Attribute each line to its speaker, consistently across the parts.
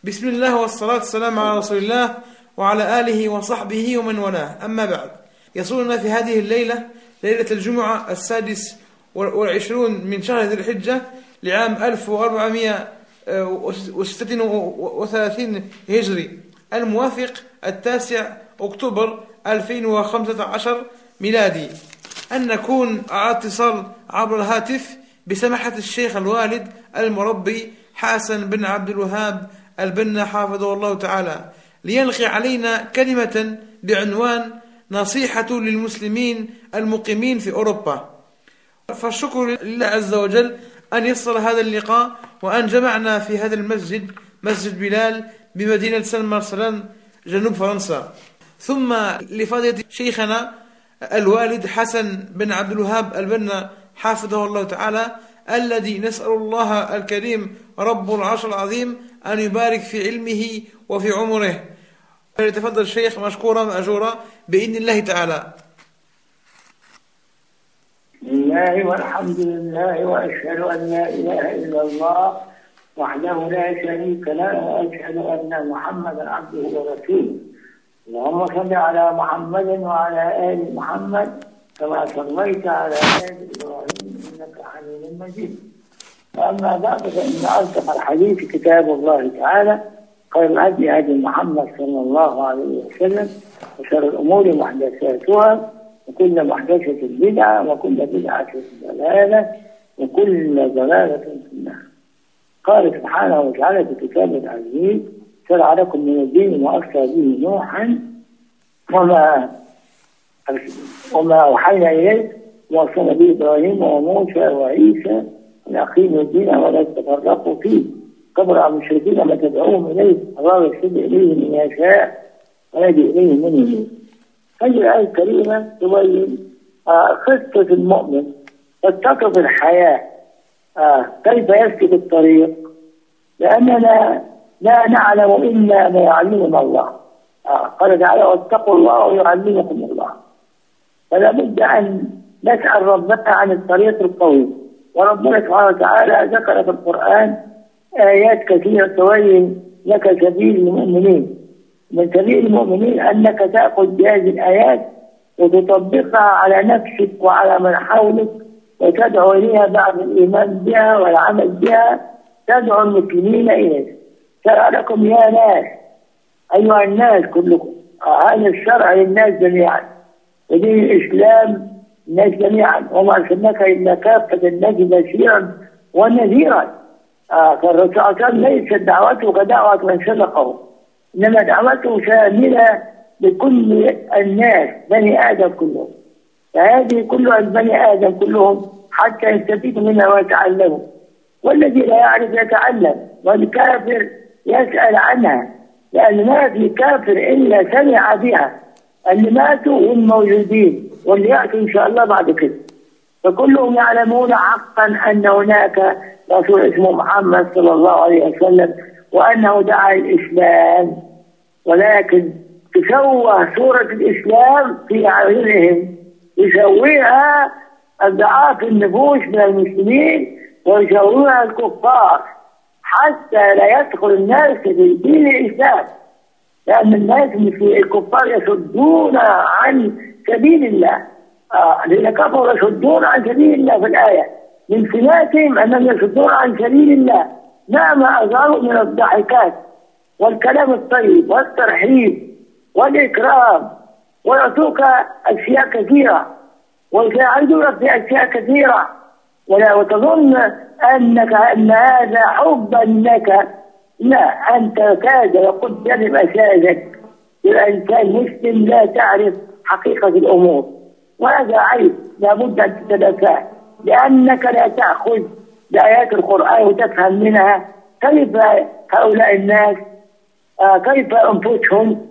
Speaker 1: بسم الله والصلاة والسلام على رسول الله وعلى آله وصحبه ومن والاه، أما بعد. يصلنا في هذه الليلة، ليلة الجمعة 26 من شهر ذي الحجة لعام 1436 هجري، الموافق 9 أكتوبر 2015 ميلادي، أن نكون على اتصال عبر الهاتف بسماحة الشيخ الوالد المربي حسن بن عبد الوهاب البنا حافظه الله تعالى، ليلقي علينا كلمة بعنوان نصيحة للمسلمين المقيمين في أوروبا. فالشكر لله عز وجل أن يسر هذا اللقاء، وأن جمعنا في هذا المسجد، مسجد بلال بمدينة سان مارسلان جنوب فرنسا. ثم لفضيلة شيخنا الوالد حسن بن عبد الوهاب البنا حافظه الله تعالى، الذي نسأل الله الكريم رب العرش العظيم أن يبارك في علمه وفي عمره. فليتفضل الشيخ مشكورا مأجورا بإذن الله تعالى.
Speaker 2: بسم الله والحمد لله، وأشهد أن لا إله إلا الله وحده لا شريك له، وأشهد أن محمدا عبده ورسوله. اللهم صل على محمد وعلى آل محمد كما صليت على آل إبراهيم إنك حميد مجيد. وأما بعد، فإن أصدق الحديث كتاب الله تعالى، خير الهدي هدي محمد صلى الله عليه وسلم، وشر الأمور محدثاتها، وكل محدثة بدعة، وكل بدعة ضلالة، وكل ضلالة في النار. قال سبحانه وتعالى في كتابه العزيز: شرع لكم من الدين ما أوصى به نوحا وما أوحينا إليك ووصينا به إبراهيم وموسى وعيسى أن أقيموا الدين ولا تفرقوا فيه، كبر على المشركين ما تدعوهم إليه، الله يرشد إليه من يشاء ويهدي إليه من ينيب. هذه الآية الكريمة تبين قصة المؤمن تتقف الحياة، كيف يسلك الطريق، لأننا لا نعلم إلا ما يعلمنا الله. قال تعالى: واتقوا الله ويعلمكم الله. فلا بد أن نسأل ربنا عن الطريق القويم. وربنا سبحانه وتعالى ذكر في القرآن آيات كثيرة تبين لك سبيل المؤمنين. من سبيل المؤمنين أنك تأخذ بهذه الآيات وتطبقها على نفسك وعلى من حولك، وتدعو إليها بعد الإيمان بها والعمل بها، تدعو المسلمين إليه. شرع لكم يا ناس، أيها الناس كلكم، هذا الشرع للناس جميعا، ودين الإسلام الناس جميعا، وما أرسلناك إلا كافة الناس بشيرا ونذيرا. فالرسول صلى الله عليه وسلم ليست دعوته كدعوة من سبقه، إنما دعوته شاملة لكل الناس، بني آدم كلهم. فهذه كلها البني آدم كلهم حتى يستفيدوا منها ويتعلموا. والذي لا يعرف يتعلم، والكافر يسأل عنها، لأن ما في كافر إلا سمع بها، اللي ماتوا والموجودين واللي يأتوا إن شاء الله بعد كده. فكلهم يعلمون حقا أن هناك رسول اسمه محمد صلى الله عليه وسلم، وأنه دعا الإسلام، ولكن تشوه صورة الإسلام في أعينهم، يسويها أضعاف النفوس من المسلمين ويسويها الكفار، حتى لا يدخل الناس في دين الإسلام، لأن الناس الكفار يصدون عن سبيل الله. الذين كفروا يصدون عن سبيل الله في الآية، من صفاتهم أنهم يصدون عن سبيل الله مهما أظهروا من الضحكات والكلام الطيب والترحيب والإكرام، ويعطوك أشياء كثيرة ويساعدونك في أشياء كثيرة، وتظن أن هذا حبا لك. لا، أنت كاد وقد جلب أساسك. الإنسان مسلم لا تعرف حقيقة الأمور، وهذا عيب لابد أن تتدافع، لأنك لا تأخذ بآيات القرآن وتفهم منها كيف هؤلاء الناس، كيف أنفسهم،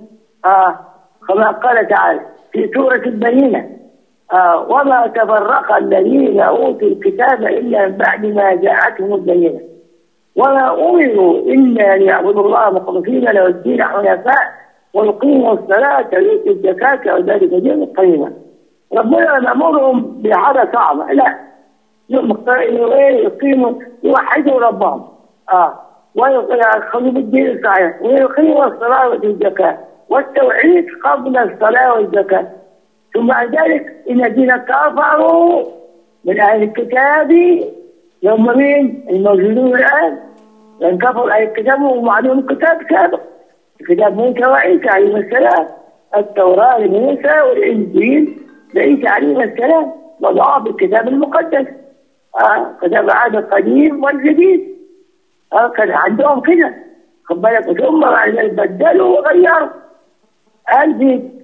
Speaker 2: كما قال تعالى في سورة البينة: وما تفرق الذين أوتوا الكتاب إلا من بعد ما جاءتهم البينة وما أمروا إلا ليعبدوا الله مخلصين له الدين حنفاء ويقيموا الصلاة ويؤتوا الزكاة وذلك دين القيمة. ربنا نأمرهم بحاجة صعبة، لا، يقيموا يوحدوا ربهم، ويأخذوا بالدين الصحيح ويقيموا الصلاة والزكاة والتوحيد قبل الصلاة والزكاة. ثم بعد ذلك إن الذين كفروا من أهل الكتاب هم مين الموجودون الآن؟ لأن كفروا أهل الكتاب ومعلوم الكتاب سابق، كتاب موسى وعيسى عليهما السلام، التوراة لموسى والإنجيل لعيسى عليهما السلام، وضعوا بالكتاب المقدس كتاب العهد القديم والجديد. كان عندهم كده خد بالك. ثم بعد ذلك بدلوا وغيروا. قال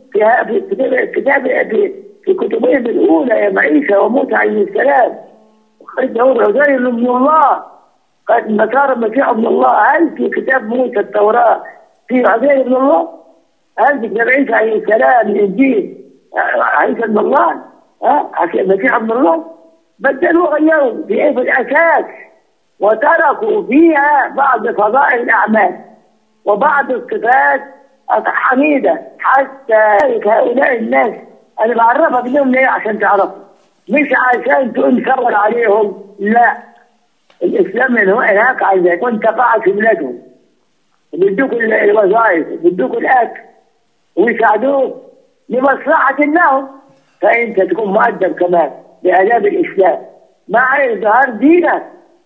Speaker 2: في كتبهم الأولى يا عيسى وموسى عليه السلام وخرج عزير ابن الله، قد مسار المسيح ابن الله. هل في كتاب موسى التوراة في عزير ابن الله؟ هل في كتاب عيسى عليه السلام الإنجيل عيسى ابن الله؟ المسيح ابن الله؟ بدلوا وغيروا في الأساس، وتركوا فيها بعض فضائل الأعمال وبعض الصفات الحميدة. حتى هؤلاء الناس أنا بعرفك بهم ليه؟ عشان تعرفوا، مش عشان تقول شغل عليهم، لا. الإسلام من هناك عايز يكون تقاعد في بلادهم، بيدوك الوظائف بيدوك الأكل ويساعدوك لمصلحة لهم، فأنت تكون مؤدب كمان بآداب الإسلام مع إظهار دينك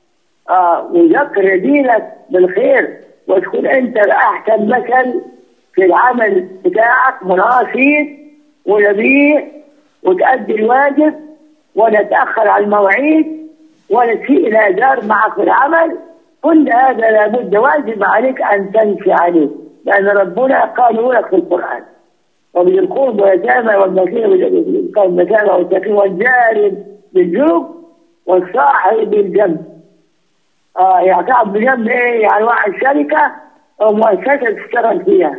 Speaker 2: وذكر دينك بالخير، وتكون أنت أحسن مثل في العمل بتاعك، مناصب ونبيه، وتأدي الواجب ولا تأخر على المواعيد ولا تسيء إلى جار معك في العمل. كل هذا لابد واجب عليك أن تمشي عليه، لأن ربنا قال لك في القرآن وبذي القربى واليتامى والمساكين والسكين والجار بالجنب والصاحب بالجنب. يعتقد بجنب إيه؟ يعني واحد شركة أو مؤسسة تشتغل فيها،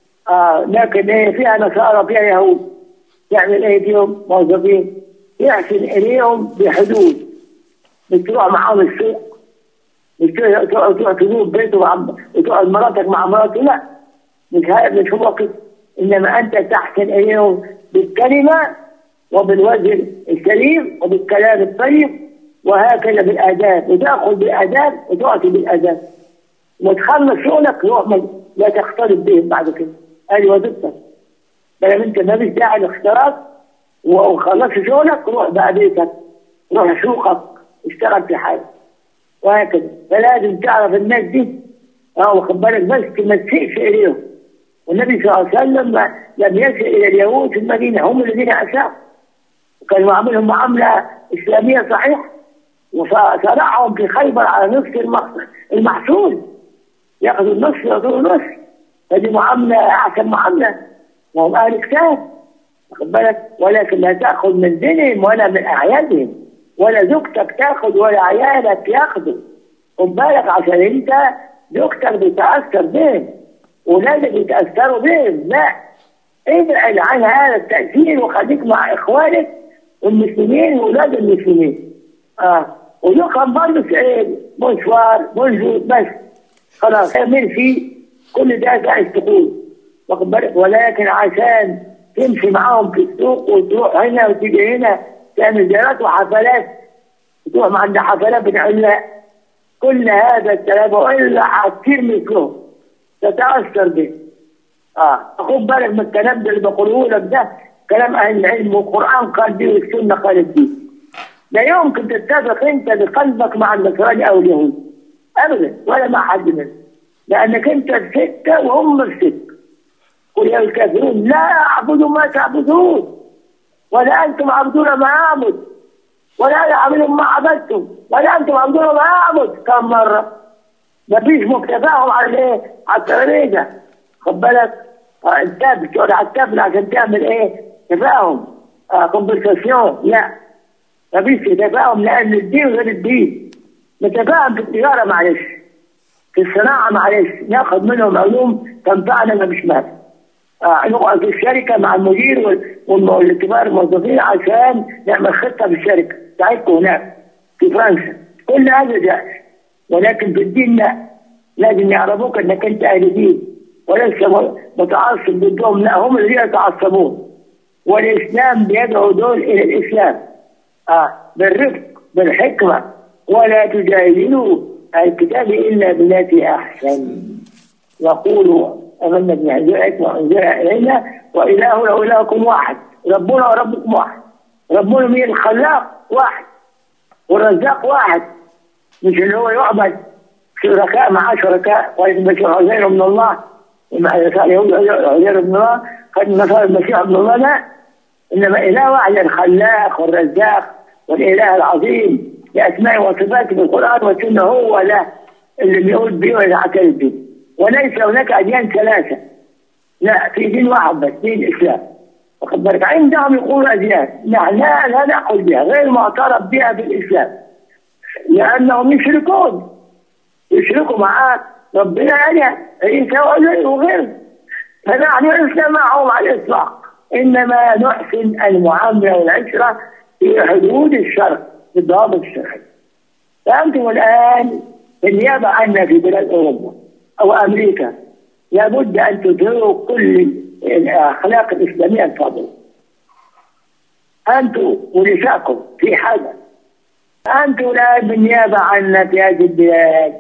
Speaker 2: لكن إيه فيها نصارى فيها يهود، يعمل إيه فيهم موظفين يحسن إليهم بحدود، مش تروح معاهم السوق، مش تروح تجوب بيته وتقعد مراتك مع مراته، لا، مش هو كده. إنما أنت تحسن إليهم بالكلمة وبالوجه السليم وبالكلام الطيب، وهكذا بالآداب، وتأخذ بالآداب وتعطي بالآداب، وتخلص شغلك لا تختلط بهم بعد كده. هذه وظيفتك. بل أنت ما فيش داعي للاختلاط، وخلص شغلك روح بقى بيتك، روح سوقك، اشتغل في حاجة، وهكذا. فلازم تعرف الناس دي واخد بالك، بس ما تسيئش إليهم. والنبي صلى الله عليه وسلم لم يسئ إلى اليهود في المدينة، هم الذين أساءوا، وكان يعاملهم معاملة إسلامية صحيحة، وصنعهم في خيبر على نصف المحصول، يأخذوا النصف ويأخذوا النصف. هذه معاملة أحسن معاملة، وهم أهل كتاب واخد بالك. ولكن لا تأخذ من دينهم ولا من أعيادهم، ولا زوجتك تأخذ ولا عيالك يأخذوا، خد بالك، عشان أنت زوجتك بتأثر بهم، ولادك يتأثروا بهم. لا، ابعد عن هذا التأثير وخليك مع إخوانك المسلمين وولاد المسلمين. ويقام برضه مشوار موجود بس خلاص اعمل فيه كل ده عايز تقول واخد بالك. ولكن عشان تمشي معاهم في السوق وتروح هنا وتيجي هنا تعمل زيارات وحفلات، تروح عند حفلات بنقول لا، كل هذا الكلام والا هتصير مثلهم تتأثر به. خد بالك من الكلام ده اللي بقوله لك، ده كلام أهل العلم، والقرآن قال به والسنة قالت به. لا يمكن تتفق أنت بقلبك مع النصراني أو اليهود أبدا، ولا مع حد منهم، لأنك أنت في سكة وهم في سكة. قل يا الكافرون لا أعبد ما تعبدون ولا أنتم عبدون ما أعبد ولا أنا عبد ما عبدتم ولا أنتم عبدون ما أعبد. كم مرة مفيش مكتفاهم على إيه؟ على الترابيزة، خد بالك. أنت بتقعد على التابلة عشان تعمل إيه؟ تفاهم، كونفرساسيون. لا، مفيش تفاهم، لأن الدين غير الدين. نتفاهم في التجارة معلش، في الصناعة معلش، ناخد منهم علوم تنفعنا ما مش مال. نقعد في الشركة مع المدير والكبار الموظفين عشان نعمل خطة في الشركة بتاعتكم هناك في فرنسا، كل هذا جائز. ولكن في الدين لا، لازم يعرفوك انك انت اهل دين وليس متعصب ضدهم، لا، هم اللي يتعصبون. والاسلام بيدعو دول الى الاسلام بالرفق بالحكمة، ولا تجاهلوا الكتاب إلا بالتي أحسن، وقولوا آمنا بما أنزل إلينا وإلهنا وإلهكم واحد، ربنا وربكم واحد. ربنا مين؟ الخلاق واحد، والرزاق واحد، مش اللي هو يعبد شركاء مع شركاء. وإذ عزير من الله، ومع اليهود عزير من الله، قد نصر المسيح ابن الله، لا، إنما إله واحد، الخلاق والرزاق والإله العظيم بأسماء وصفاته في القرآن والسنة، هو ده اللي بيقول بيه ويعترف به. وليس هناك أديان ثلاثة، لا، في دين واحد بس، دين الإسلام. واخد بالك؟ عندهم يقولوا أديان، لا نأخذ بها، غير معترف بها في الإسلام، لأنهم يشركوا مع ربنا عيسى وغيره. فنحن لسنا معهم على الإطلاق، إنما نحسن المعاملة والعشرة في حدود الشرع بالضوابط الشرعية. فأنتم الآن بالنيابة عنا في بلاد أوروبا أو أمريكا لابد أن تظهروا كل الأخلاق الإسلامية الفاضلة. أنتم ونساءكم في حاجة، أنتم الآن بالنيابة عنا في هذه البلاد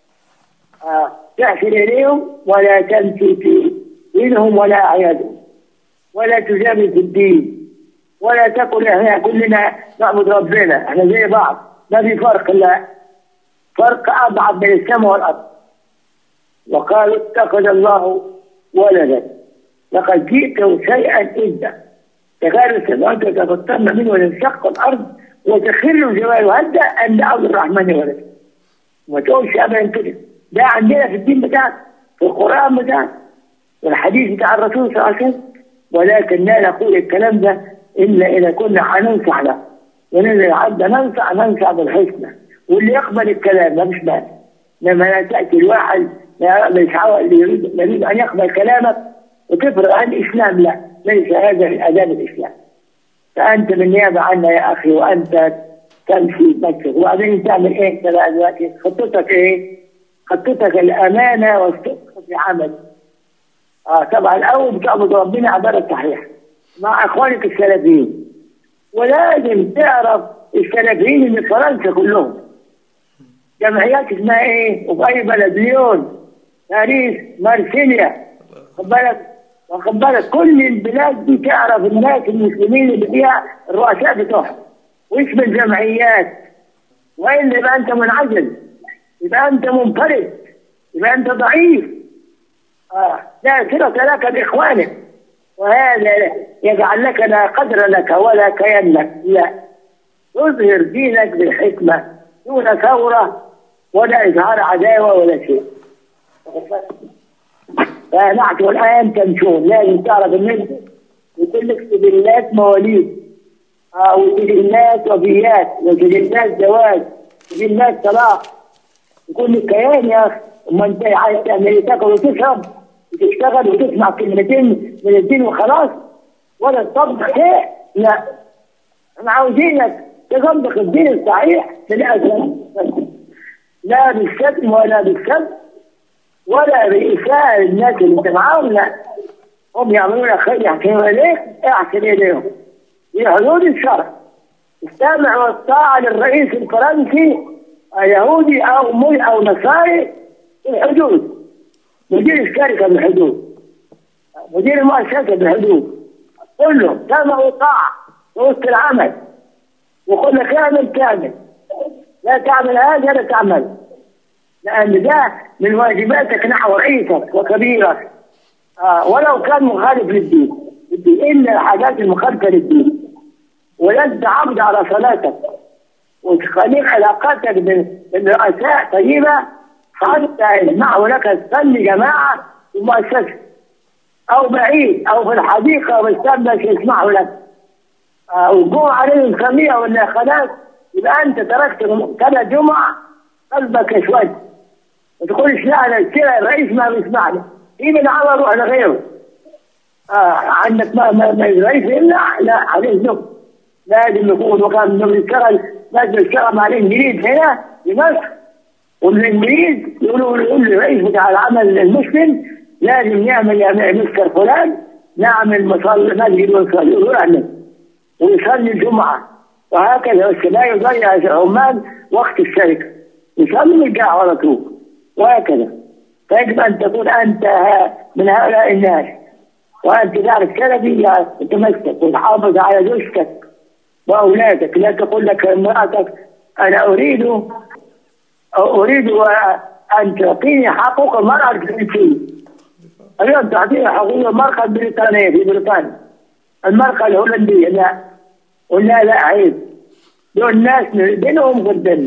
Speaker 2: تحسن إليهم ولا تمشي في دينهم ولا أعيادهم، ولا تجامل في الدين، ولا تقل احنا كلنا نعبد ربنا، احنا زي بعض، ما في فرق، لا، فرق أبعد بين السماء والأرض. وقالوا اتخذ الله ولدا لقد جئتوا شيئا إدا تكاد السماوات يتفطرن منه وتنشق الأرض وتخر الجبال هدا أن دعوا للرحمن ولدا. ما تقولش أبدا كده، ده عندنا في الدين بتاعنا، في القرآن بتاعنا، والحديث بتاع الرسول صلى الله عليه وسلم. ولكن لا نقول الكلام ده إلا إذا كنا هننصح له، وننزل عبد ننصح بالحسنى، واللي يقبل الكلام ما مش مانع. لما لا تأتي الواحد اللي يريد أن يقبل كلامك وتفرغ عن الإسلام، لا، ليس هذا من آداب الإسلام. فأنت بالنيابة عنا يا أخي، وأنت تمشي نفسك، وبعدين تعمل إيه أنت بقى دلوقتي؟ خطتك إيه؟ خطتك الأمانة والصدق في عمل. طبعا الأول بتعبد ربنا عبادة صحيحة مع إخوانك السلفيين، ولازم تعرف السلفيين اللي في فرنسا كلهم جمعيات اسمها إيه؟ وفي أي بلد، ليون، باريس، مارسيليا، واخد بالك؟ كل البلاد دي تعرف الناس المسلمين اللي فيها الرؤساء بتوعهم واسم الجمعيات. وإلا يبقى أنت منعزل، يبقى أنت منفرد، يبقى أنت ضعيف. لا صلة لك بإخوانك، وهذا يجعل لك لا قدر لك ولا كيان لك، لا، تظهر دينك بالحكمة دون ثورة ولا إظهار عداوة ولا شيء. فنحن الآن تمشون، لازم تعرف الناس يكون لك سجلات مواليد، وسجلات وفيات، وسجلات زواج، سجلات طلاق، يكون لك كيان يا أخي. أما أنت عايز تعمل تاكل وتشرب وتشتغل وتسمع كلمتين من الدين وخلاص، ولا تطبق شيء، لا، احنا عاوزينك تطبق الدين الصحيح في الأساس، لا بالشتم ولا بالسب ولا بإساءة الناس اللي انت معاهم، لا، هم يعملون خير يحكمون إليك، احسن إليهم في حدود الشرع. استمع والطاعة للرئيس الفرنسي يهودي أو نصاري في الحدود، مدير الشركة بالحدود، مدير المؤسسة بالحدود، كله سمع وطاعة في وسط العمل، وقلنا كامل، لا تعمل هذا لا تعمل، لأن ده من واجباتك نحو رئيسك وكبيرك، ولو كان مخالف للدين، إلا الحاجات المخالفة للدين. ولست عبد على صلاتك، وتخليك علاقاتك بالرؤساء طيبة حتى يسمعوا لك تصلي جماعة في المؤسسة أو بعيد أو في الحديقة أو بالسبب يسمعوا لك، وجوع عليهم سميع ولا خلاص، يبقى أنت تركت كذا جمعة قلبك أسود، ما تقولش لا أنا كده الرئيس ما بيسمعني، يجي العمل روح لغيره. عندك ما الرئيس إلا لا عليه ذنب، لازم يكون وكان بيشتغل، لازم يشتغل مع الإنجليز هنا في مصر، والإنجليز يقولوا للرئيس بتاع العمل المسلم لازم يعمل مستر فلان نعمل مسجد ويصلي ويصلي الجمعة، وهكذا، بس لا يضيع العمال وقت الشركة. يصلي ويرجع على طول، وهكذا. فيجب أن تكون أنت من هؤلاء الناس، وأنت تعرف سلبي تتمسك وتحافظ على زوجتك وأولادك. لا تقول لك امرأتك أنا أريد أن تعطيني حقوق المرأة الفرنسية، اليوم تعطيني حقوق المرأة البريطانية في بريطانيا، المرأة الهولندية لا، ولا لا عيب. دول ناس دينهم غير دين،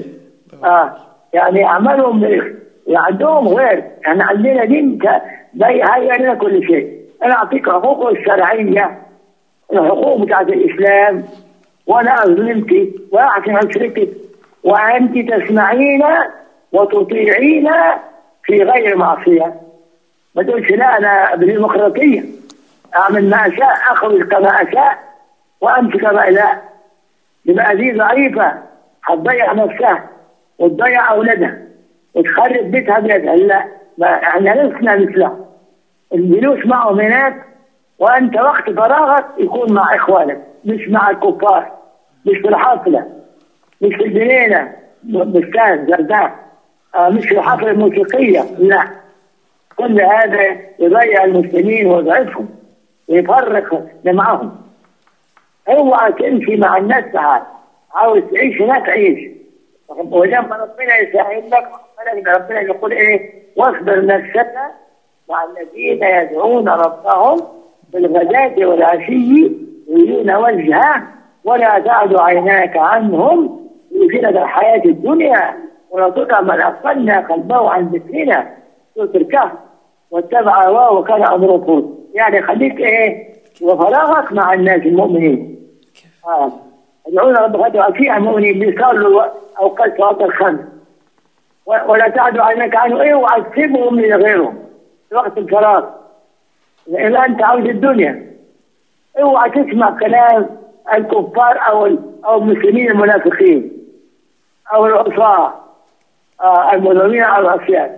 Speaker 2: يعني عملهم عندهم غير، يعني عندنا دين هيئ لنا كل شيء. أنا أعطيك حقوقه الشرعية، الحقوق بتاعت الإسلام، وأنا أظلمك وأحسن عشرتك، وأنت تسمعين وتطيعين في غير معصية. ما تقولش لا أنا بالديمقراطية أعمل ما أشاء، أخرج كما أشاء وأمشي كما لا. يبقى دي ضعيفة، هتضيع نفسها وتضيع أولادها وتخرب بيتها بيدها. لا، ما احنا لسنا مثلها. الجلوس معهم هناك، وأنت وقت فراغك يكون مع إخوانك، مش مع الكفار، مش في الحفلة، مش في الجنينة بستان زردان، مش في الحفلة الموسيقية. لا، كل هذا يضيع المسلمين ويضعفهم ويفرق معهم. اوعى تمشي مع الناس تعال، عاوز تعيش هناك عيش. ولما ربنا يسهل لك ربنا يقول ايه؟ واصبر نفسك مع الذين يدعون ربهم بالغداة والعشي يريدون وجهه ولا تعد عيناك عنهم يريدون الحياة الدنيا ولا تطع من أغفلنا قلبه عن ذكرنا سورة الكهف واتبع هواه وكان أمره فرطا. يعني خليك ايه؟ وفراغك مع الناس المؤمنين. يدعون ربهم عشيا المؤمنين بيصلوا أوقات صلاة الخمس، ولا تعد عينك عنه ايه وعذبهم لغيرهم في وقت الفراغ. إذا أنت عاوز الدنيا اوعى تسمع كلام الكفار أو المسلمين المنافقين أو العصاة المذنبين على العصيان.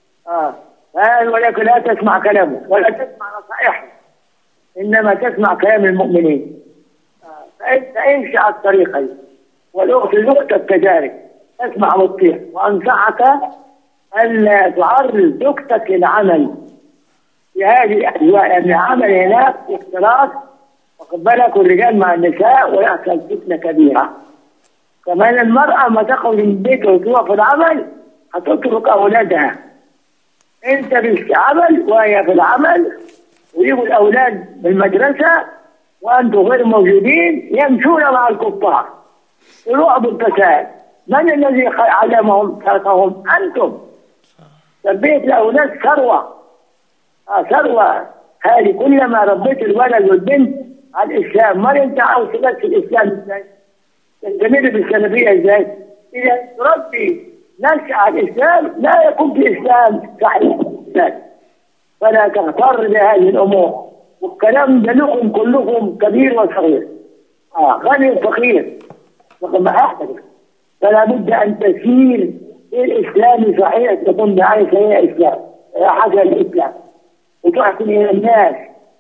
Speaker 2: ولكن لا تسمع كلامه ولا تسمع نصائحه، إنما تسمع كلام المؤمنين. فأنت امشي على الطريقة دي، والأخت زوجتك كذلك تسمع وتطيع. وأنصحك ألا تعرض زوجتك للعمل في هذه الأجواء، لأن العمل هناك اختلاط، واخد بالك، والرجال مع النساء ويحصل فتنة كبيرة. كمان المرأة ما تخرج من البيت وتروح في العمل هتترك أولادها. أنت في عمل وهي في العمل، ويجوا الأولاد بالمدرسة وأنتم غير موجودين يمشون مع الكفار يروحوا بالفساد. من الذي علمهم تركهم؟ أنتم. تربية الأولاد ثروة، ثروة. هذه كلما ربيت الولد والبنت على الإسلام. ما أنت عاوز تمثل الإسلام إزاي؟ تستمر بالسلفية إزاي؟ إذا تربي نشأ على الإسلام لا يكون في إسلام صحيح. فلا تغتر بهذه الأمور، والكلام ده لكم كلكم كبير وصغير، غني وفقير، وكما أحدث. فلا بد أن تسير الإسلام صحيح، تكون بعين هي إسلام حاجة الإسلام، وتحسن إلى الناس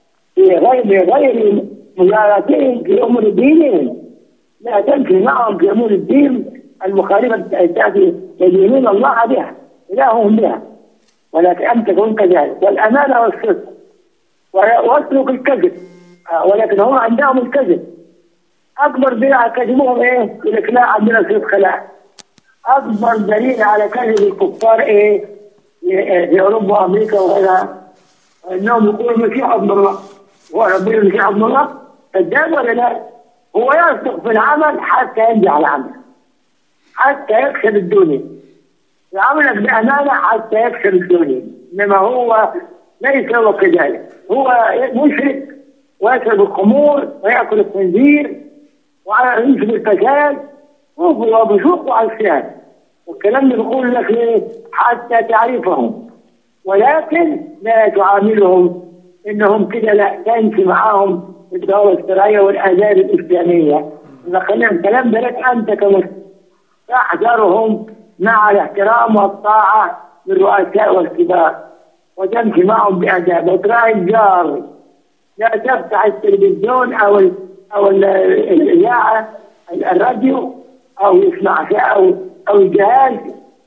Speaker 2: بغير مجاراتهم في أمور دينهم. لا تمشي معهم في أمور الدين المخالفة التي يدينون الله بها إلههم بها، ولكن أنت تكون كذلك. والأمانة والصدق، واترك الكذب. ولكن هم عندهم الكذب. أكبر دليل على كذبهم إيه؟ يقول لك لا عندنا صدق. لا، أكبر دليل على كذب الكفار إيه؟ في أوروبا وأمريكا وغيرها، أنهم يقولوا المسيح ابن الله. هو ربنا المسيح ابن الله؟ كذاب ولا لا؟ هو يصدق في العمل حتى ينجح العمل، حتى يكسب الدنيا. يعملك بأمانة حتى يكسب الدنيا، إنما هو ليس هو كذلك. هو مشرك ويشرب الخمور ويأكل الخنزير ويمشي بالفساد وبشوق وعصيان. والكلام اللي بيقول لك ايه؟ حتى تعرفهم، ولكن لا تعاملهم انهم كده، لا تمشي معاهم الدعوة الشرعية والآداب الإسلامية. الكلام ده لك أنت كمسلم، تحذرهم مع الاحترام والطاعة للرؤساء والكبار، وتمشي معهم بأداب، وتراعي الجار. لا تفتح التلفزيون أو الإذاعة الراديو أو يسمع أو الجهاز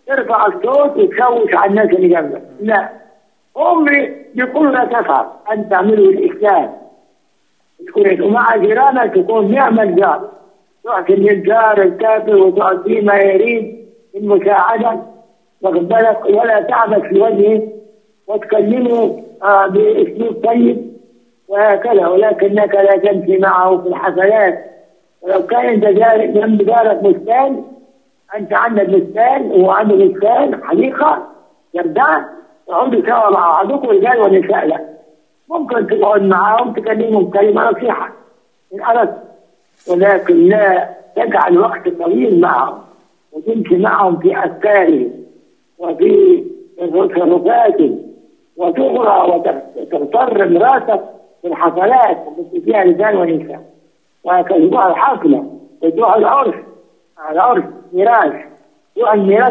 Speaker 2: ترفع الصوت وتشوش على الناس اللي جنبك. لا، هم بيقولوا لا تفعل، أن تعملوا الإسلام، تكون ومع جيرانك تكون نعم الجار، تعطي للجار الكافر وتعطيه ما يريد من مساعدة، واخد بالك، ولا تعبث في وجهه وتكلمه بأسلوب طيب وهكذا، ولكنك لا تمشي معه في الحفلات. ولو كان انت جنب جارك بستان، انت عندك بستان وهو عنده بستان حديقه جردان، تقعدوا سوا مع بعضكم رجال ونساء، لا ممكن تقعد معاهم تكلمهم كلمه نصيحه ان اردت، ولكن لا تجعل وقت طويل معهم وتمشي معهم في افكارهم وفي تصرفاتهم وتغرى وتغتر مراتك في الحفلات التي فيها رجال ونساء، وهكذا تروح الحفله وتروح العرس، ميراث، تروح الميراث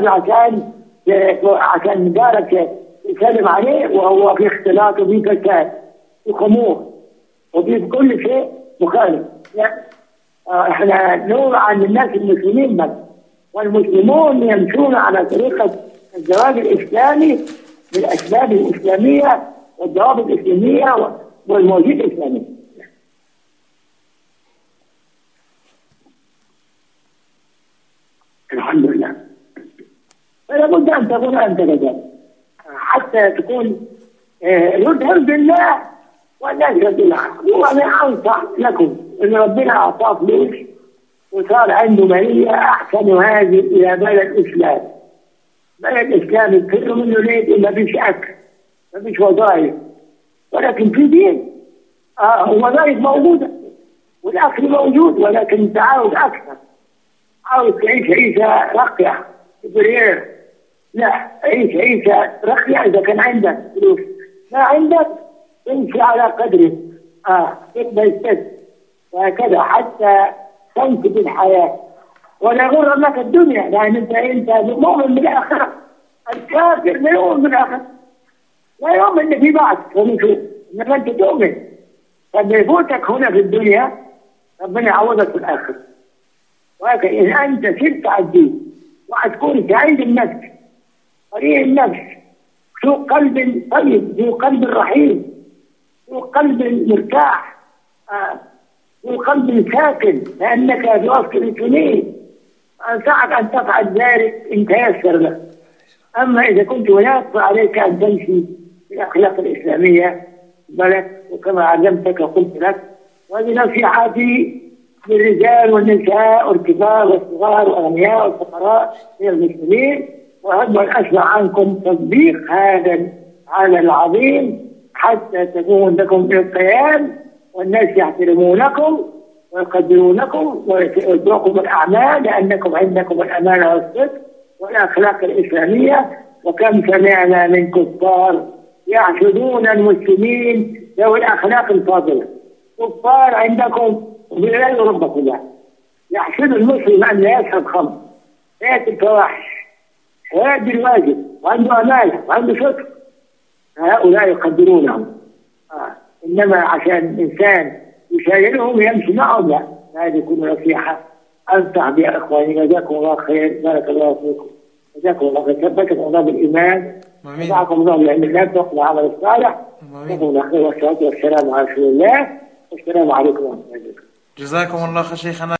Speaker 2: عشان جارك يسلم عليه وهو في اختلاط وفي فساد في خمور وفي كل شيء مخالف. احنا نور عن الناس المسلمين بس، والمسلمون يمشون على طريقه الزواج الاسلامي بالاسباب الاسلاميه والضوابط الاسلاميه والمواجيد الاسلاميه. الحمد لله. فلا بد ان تكون انت كذلك حتى تكون يظهر بالله والناس يرضي الله. وانا انصح لكم ان ربنا اعطاه فلوس وصار عنده ماليه احسن هذه الى بلد اسلام. بلد اسلامي كله منه ليه؟ ما فيش اكل، ما فيش وظائف، ولكن في دين. وظائف موجوده والاكل موجود، ولكن انت عاوز اكثر، عاوز تعيش عيشه راقيه برير. لا، عيشه راقيه اذا كان عندك فلوس، ما عندك امشي على قدرك، تقبل وهكذا حتى تنتج الحياه. ولا يغر لك الدنيا، لان انت مؤمن بالاخره. الكافر لا يؤمن بالاخره، لا يؤمن ان في بعث ونشوف، انما انت تؤمن. فلما يفوتك هنا في الدنيا ربنا يعوضك في الاخره. وهكذا اذا انت سرت على الدين وهتكون سعيد النفس، قريب النفس، ذو قلب طيب، ذو قلب رحيم، ذو قلب مرتاح، ذو قلب ساكن، لانك في وسط المسلمين. انصحك ان تفعل ذلك ان تيسر لك. اما اذا كنت هناك فعليك ان تمشي بالاخلاق الاسلاميه بلد، وكما علمتك وقلت لك. وهذه نصيحتي للرجال والنساء والكبار والصغار والاغنياء والفقراء من المسلمين. وأرجو أن أسمع عنكم تطبيق هذا العظيم حتى تكون لكم القيام والناس يحترمونكم ويقدرونكم ويتركوا الأعمال، لأنكم عندكم الأمانة والصدق والأخلاق الإسلامية. وكم سمعنا من كفار يحسدون المسلمين ذوي الأخلاق الفاضلة. كفار عندكم وبالله ربكم لا يحسد المسلم أن لا يشرب خمر، يأكل فواحش، ويأدي الواجب، وعنده أمانة وعنده صدق. هؤلاء يقدرونهم. إنما عشان الإنسان يشايلهم يمشي معهم، لا. هذه كل نصيحة أنصح بها إخواني. جزاكم الله خير، بارك الله فيكم، جزاكم الله خير، ثبتكم الله بالإيمان، وجعلكم الله بعلم الله توفوا العمل الصالح. جزاكم الله خير، والصلاة والسلام على رسول الله، والسلام عليكم ورحمة الله.
Speaker 1: جزاكم الله خير شيخنا.